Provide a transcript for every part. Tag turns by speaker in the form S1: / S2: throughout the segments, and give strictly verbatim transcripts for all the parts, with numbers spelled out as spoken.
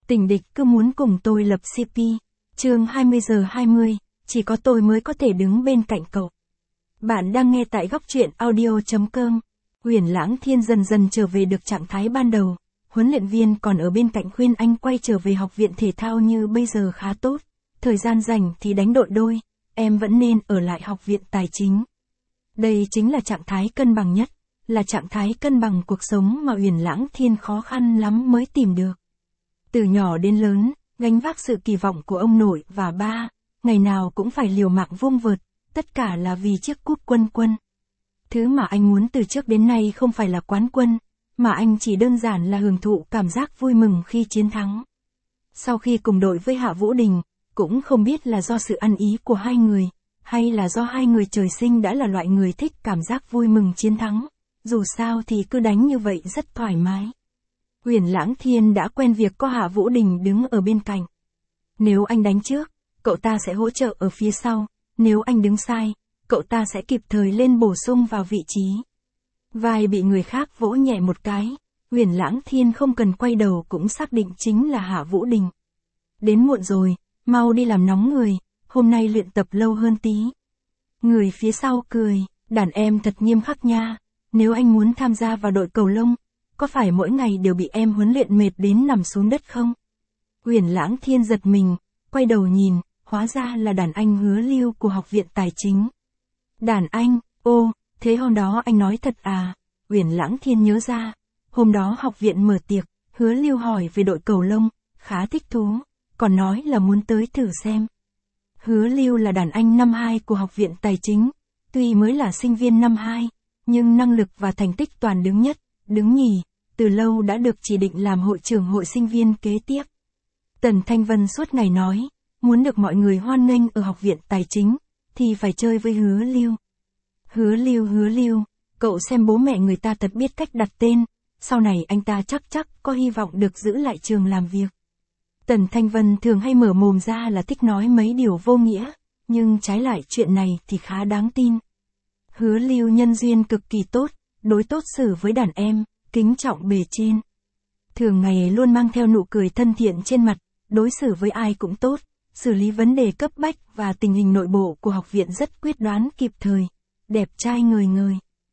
S1: Tình địch cứ muốn cùng tôi lập xê pê. Chương hai mươi giờ hai mươi, chỉ có tôi mới có thể đứng bên cạnh cậu. Bạn đang nghe tại góc truyện audio chấm com. Huyền Lãng Thiên dần dần trở về được trạng thái ban đầu. Huấn luyện viên còn ở bên cạnh khuyên anh quay trở về học viện thể thao như bây giờ khá tốt. Thời gian rảnh thì đánh đội đôi, em vẫn nên ở lại học viện tài chính. Đây chính là trạng thái cân bằng nhất, là trạng thái cân bằng cuộc sống mà Huyền Lãng Thiên khó khăn lắm mới tìm được. Từ nhỏ đến lớn, gánh vác sự kỳ vọng của ông nội và ba, ngày nào cũng phải liều mạng vung vợt, tất cả là vì chiếc cúp quân quân. Thứ mà anh muốn từ trước đến nay không phải là quán quân, mà anh chỉ đơn giản là hưởng thụ cảm giác vui mừng khi chiến thắng. Sau khi cùng đội với Hạ Vũ Đình, cũng không biết là do sự ăn ý của hai người, hay là do hai người trời sinh đã là loại người thích cảm giác vui mừng chiến thắng, dù sao thì cứ đánh như vậy rất thoải mái. Huyền Lãng Thiên đã quen việc có Hạ Vũ Đình đứng ở bên cạnh. Nếu anh đánh trước, cậu ta sẽ hỗ trợ ở phía sau, nếu anh đứng sai, cậu ta sẽ kịp thời lên bổ sung vào vị trí. Vai bị người khác vỗ nhẹ một cái, Huyền Lãng Thiên không cần quay đầu cũng xác định chính là Hạ Vũ Đình. Đến muộn rồi, mau đi làm nóng người, hôm nay luyện tập lâu hơn tí. Người phía sau cười, đàn em thật nghiêm khắc nha, nếu anh muốn tham gia vào đội cầu lông, có phải mỗi ngày đều bị em huấn luyện mệt đến nằm xuống đất không? Huyền Lãng Thiên giật mình, quay đầu nhìn, hóa ra là đàn anh Hứa Lưu của học viện tài chính. Đàn anh, ô, thế hôm đó anh nói thật à? Huyền Lãng Thiên nhớ ra, hôm đó học viện mở tiệc, Hứa Lưu hỏi về đội cầu lông, khá thích thú, còn nói là muốn tới thử xem. Hứa Lưu là đàn anh năm hai của học viện tài chính, tuy mới là sinh viên năm hai, nhưng năng lực và thành tích toàn đứng nhất, đứng nhì, từ lâu đã được chỉ định làm hội trưởng hội sinh viên kế tiếp. Tần Thanh Vân suốt ngày nói, muốn được mọi người hoan nghênh ở học viện tài chính, thì phải chơi với Hứa Lưu. Hứa Lưu hứa Lưu, cậu xem bố mẹ người ta thật biết cách đặt tên, sau này anh ta chắc chắc có hy vọng được giữ lại trường làm việc. Tần Thanh Vân thường hay mở mồm ra là thích nói mấy điều vô nghĩa, nhưng trái lại chuyện này thì khá đáng tin. Hứa Lưu nhân duyên cực kỳ tốt, đối tốt xử với đàn em, kính trọng bề trên. Thường ngày luôn mang theo nụ cười thân thiện trên mặt, đối xử với ai cũng tốt, xử lý vấn đề cấp bách và tình hình nội bộ của học viện rất quyết đoán kịp thời, đẹp trai ngời ngời.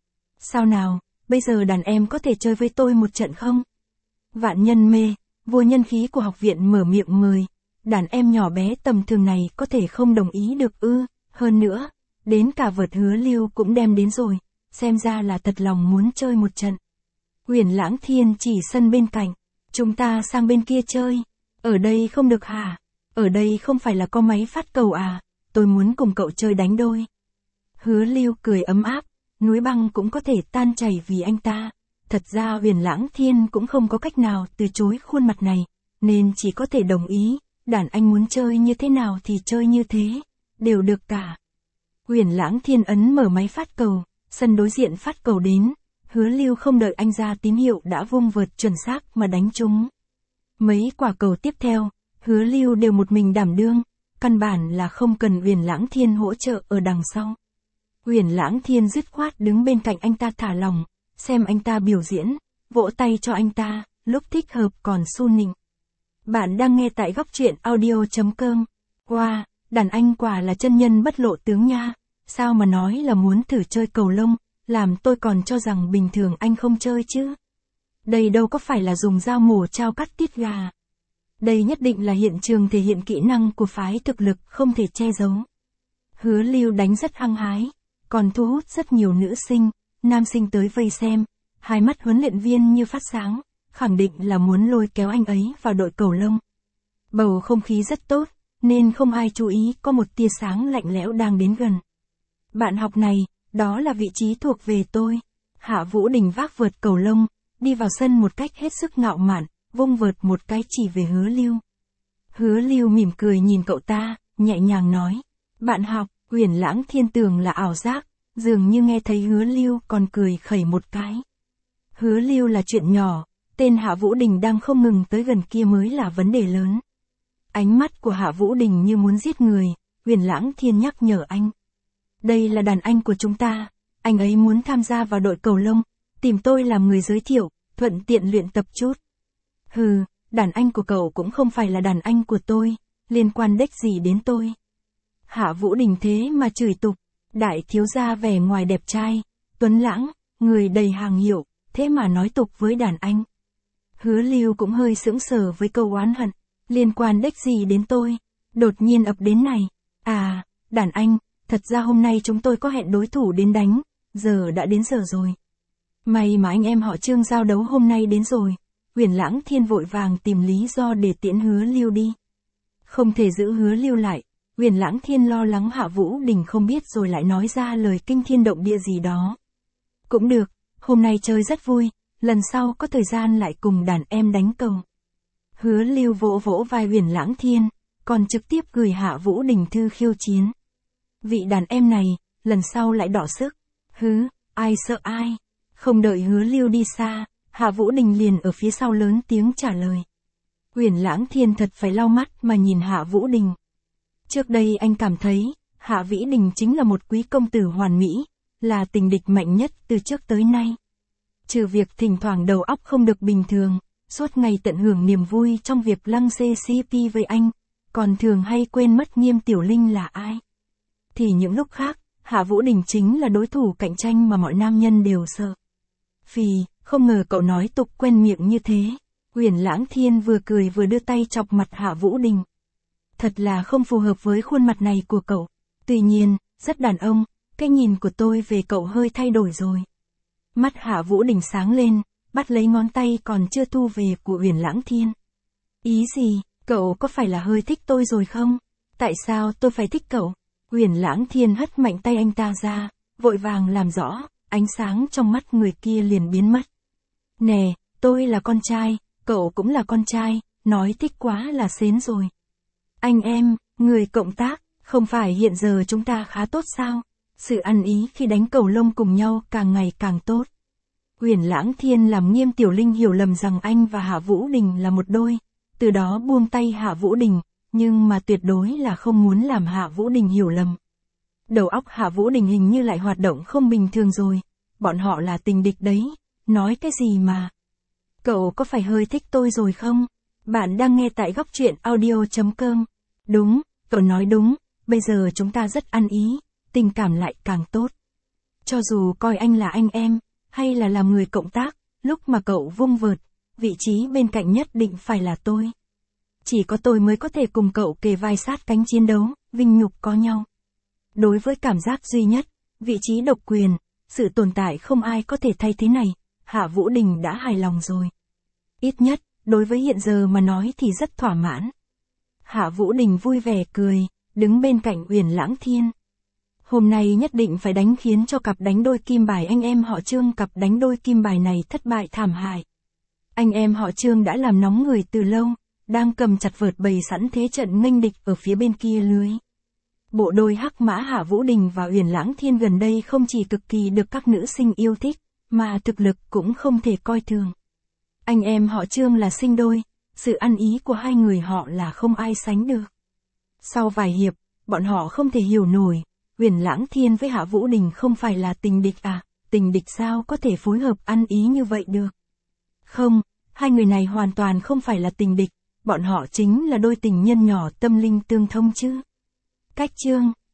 S1: Sao nào, bây giờ đàn em có thể chơi với tôi một trận không? Vạn Nhân Mê, vua nhân khí của học viện mở miệng mời, đàn em nhỏ bé tầm thường này có thể không đồng ý được ư, hơn nữa, đến cả vợt Hứa Lưu cũng đem đến rồi, xem ra là thật lòng muốn chơi một trận. Huyền Lãng Thiên chỉ sân bên cạnh, chúng ta sang bên kia chơi, ở đây không được hả? Ở đây không phải là có máy phát cầu à, tôi muốn cùng cậu chơi đánh đôi. Hứa Lưu cười ấm áp, núi băng cũng có thể tan chảy vì anh ta. Thật ra Huyền Lãng Thiên cũng không có cách nào từ chối khuôn mặt này, nên chỉ có thể đồng ý, đàn anh muốn chơi như thế nào thì chơi như thế, đều được cả. Huyền Lãng Thiên ấn mở máy phát cầu, sân đối diện phát cầu đến, Hứa Lưu không đợi anh ra tín hiệu đã vung vợt chuẩn xác mà đánh trúng. Mấy quả cầu tiếp theo, Hứa Lưu đều một mình đảm đương, căn bản là không cần Huyền Lãng Thiên hỗ trợ ở đằng sau. Huyền Lãng Thiên dứt khoát đứng bên cạnh anh ta thả lỏng, xem anh ta biểu diễn, vỗ tay cho anh ta, lúc thích hợp còn su nịnh. Bạn đang nghe tại góc truyện audio chấm com. Wow, đàn anh quả là chân nhân bất lộ tướng nha, sao mà nói là muốn thử chơi cầu lông, làm tôi còn cho rằng bình thường anh không chơi chứ. Đây đâu có phải là dùng dao mổ trao cắt tiết gà. Đây nhất định là hiện trường thể hiện kỹ năng của phái thực lực không thể che giấu. Hứa Lưu đánh rất hăng hái, còn thu hút rất nhiều nữ sinh, nam sinh tới vây xem, hai mắt huấn luyện viên như phát sáng, khẳng định là muốn lôi kéo anh ấy vào đội cầu lông. Bầu không khí rất tốt, nên không ai chú ý có một tia sáng lạnh lẽo đang đến gần. Bạn học này, đó là vị trí thuộc về tôi. Hạ Vũ Đình vác vợt cầu lông, đi vào sân một cách hết sức ngạo mạn, vung vợt một cái chỉ về Hứa Lưu. Hứa Lưu mỉm cười nhìn cậu ta, nhẹ nhàng nói, bạn học. Huyền Lãng Thiên tưởng là ảo giác, dường như nghe thấy Hứa Lưu còn cười khẩy một cái. Hứa Lưu là chuyện nhỏ, tên Hạ Vũ Đình đang không ngừng tới gần kia mới là vấn đề lớn. Ánh mắt của Hạ Vũ Đình như muốn giết người, Huyền Lãng Thiên nhắc nhở anh. Đây là đàn anh của chúng ta, anh ấy muốn tham gia vào đội cầu lông, tìm tôi làm người giới thiệu, thuận tiện luyện tập chút. Hừ, đàn anh của cậu cũng không phải là đàn anh của tôi, liên quan đếch gì đến tôi. Hạ Vũ Đình thế mà chửi tục, đại thiếu gia vẻ ngoài đẹp trai, tuấn lãng, người đầy hàng hiệu, thế mà nói tục với đàn anh. Hứa Lưu cũng hơi sững sờ với câu oán hận, liên quan đếch gì đến tôi, đột nhiên ập đến này. À, đàn anh, thật ra hôm nay chúng tôi có hẹn đối thủ đến đánh, giờ đã đến giờ rồi. May mà anh em họ Trương giao đấu hôm nay đến rồi. Huyền Lãng Thiên vội vàng tìm lý do để tiễn Hứa Lưu đi. Không thể giữ Hứa Lưu lại, Huyền Lãng Thiên lo lắng Hạ Vũ Đình không biết rồi lại nói ra lời kinh thiên động địa gì đó. Cũng được, hôm nay chơi rất vui, lần sau có thời gian lại cùng đàn em đánh cầu. Hứa Lưu vỗ vỗ vai Huyền Lãng Thiên, còn trực tiếp gửi Hạ Vũ Đình thư khiêu chiến. Vị đàn em này, lần sau lại đỏ sức. Hứ, ai sợ ai. Không đợi Hứa Lưu đi xa, Hạ Vũ Đình liền ở phía sau lớn tiếng trả lời. Huyền Lãng Thiên thật phải lau mắt mà nhìn Hạ Vũ Đình. Trước đây anh cảm thấy, Hạ Vĩ Đình chính là một quý công tử hoàn mỹ, là tình địch mạnh nhất từ trước tới nay. Trừ việc thỉnh thoảng đầu óc không được bình thường, suốt ngày tận hưởng niềm vui trong việc lăng xê xê pê với anh, còn thường hay quên mất Nghiêm Tiểu Linh là ai. Thì những lúc khác, Hạ Vũ Đình chính là đối thủ cạnh tranh mà mọi nam nhân đều sợ. Phì, không ngờ cậu nói tục quen miệng như thế. Huyền Lãng Thiên vừa cười vừa đưa tay chọc mặt Hạ Vũ Đình. Thật là không phù hợp với khuôn mặt này của cậu. Tuy nhiên, rất đàn ông, cái nhìn của tôi về cậu hơi thay đổi rồi. Mắt Hạ Vũ Đình sáng lên, bắt lấy ngón tay còn chưa thu về của Huyền Lãng Thiên. Ý gì, cậu có phải là hơi thích tôi rồi không? Tại sao tôi phải thích cậu? Huyền Lãng Thiên hất mạnh tay anh ta ra, vội vàng làm rõ, ánh sáng trong mắt người kia liền biến mất. Nè, tôi là con trai, cậu cũng là con trai, nói thích quá là xến rồi. Anh em, người cộng tác, không phải hiện giờ chúng ta khá tốt sao? Sự ăn ý khi đánh cầu lông cùng nhau càng ngày càng tốt. Huyền Lãng Thiên làm Nghiêm Tiểu Linh hiểu lầm rằng anh và Hạ Vũ Đình là một đôi, từ đó buông tay Hạ Vũ Đình, nhưng mà tuyệt đối là không muốn làm Hạ Vũ Đình hiểu lầm. Đầu óc Hạ Vũ Đình hình như lại hoạt động không bình thường rồi, bọn họ là tình địch đấy, nói cái gì mà. Cậu có phải hơi thích tôi rồi không? Bạn đang nghe tại góc truyện audio chấm com. Đúng, cậu nói đúng, bây giờ chúng ta rất ăn ý, tình cảm lại càng tốt. Cho dù coi anh là anh em, hay là làm người cộng tác, lúc mà cậu vung vợt, vị trí bên cạnh nhất định phải là tôi. Chỉ có tôi mới có thể cùng cậu kề vai sát cánh chiến đấu, vinh nhục có nhau. Đối với cảm giác duy nhất, vị trí độc quyền, sự tồn tại không ai có thể thay thế này, Hạ Vũ Đình đã hài lòng rồi. Ít nhất, đối với hiện giờ mà nói thì rất thỏa mãn. Hạ Vũ Đình vui vẻ cười, đứng bên cạnh Huyền Lãng Thiên. Hôm nay nhất định phải đánh khiến cho cặp đánh đôi kim bài anh em họ Trương cặp đánh đôi kim bài này thất bại thảm hại. Anh em họ Trương đã làm nóng người từ lâu, đang cầm chặt vợt bày sẵn thế trận nghênh địch ở phía bên kia lưới. Bộ đôi hắc mã Hạ Vũ Đình và Huyền Lãng Thiên gần đây không chỉ cực kỳ được các nữ sinh yêu thích, mà thực lực cũng không thể coi thường. Anh em họ Trương là sinh đôi, sự ăn ý của hai người họ là không ai sánh được. Sau vài hiệp, bọn họ không thể hiểu nổi, Huyền Lãng Thiên với Hạ Vũ Đình không phải là tình địch à, tình địch sao có thể phối hợp ăn ý như vậy được. Không, hai người này hoàn toàn không phải là tình địch, bọn họ chính là đôi tình nhân nhỏ tâm linh tương thông chứ. Cách Trương